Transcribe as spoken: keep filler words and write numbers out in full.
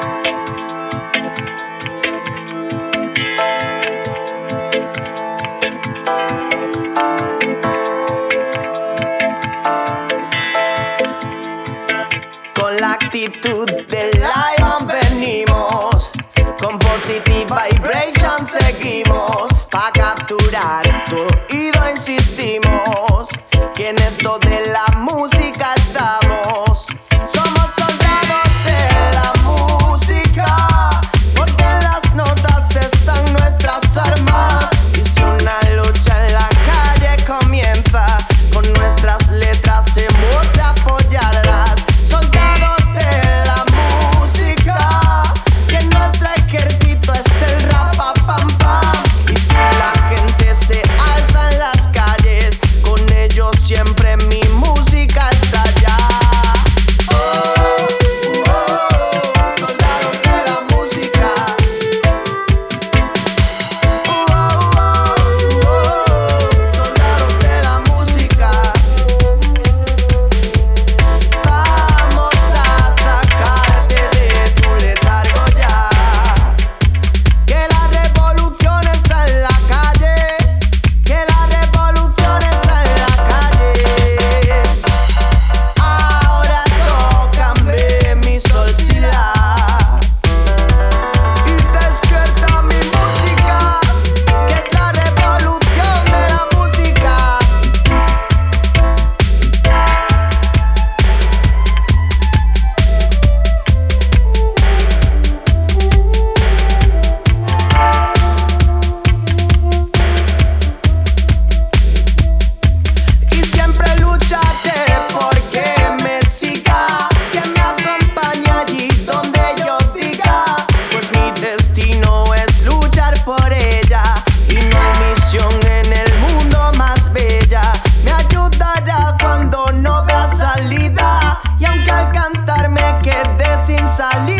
Con la actitud del lion venimos, con positive vibration seguimos, pa' capturar tu oído insistimos, que en esto de la música estamos. Somos soldados de la música, porque en las notas están nuestras armas. Y si una lucha en la calle comienza, con nuestras letras hemos de apoyarlas. Siempre mi música está allá. Oh, oh, soldados de la música. Oh, oh, oh, soldados de la música. Vamos a sacarte de tu letargo ya. Que la revolución está en la calle. Que la revolución está en la calle. Ahora tócame mi sol si la y despierta mi música, que es la revolución de la música. Y siempre lucharé porque me siga, que me acompañe allí donde yo diga, pues mi destino es luchar por ella, y no hay misión en el mundo más bella. Me ayudará cuando no vea salida, y aunque al cantar me quedé sin salida,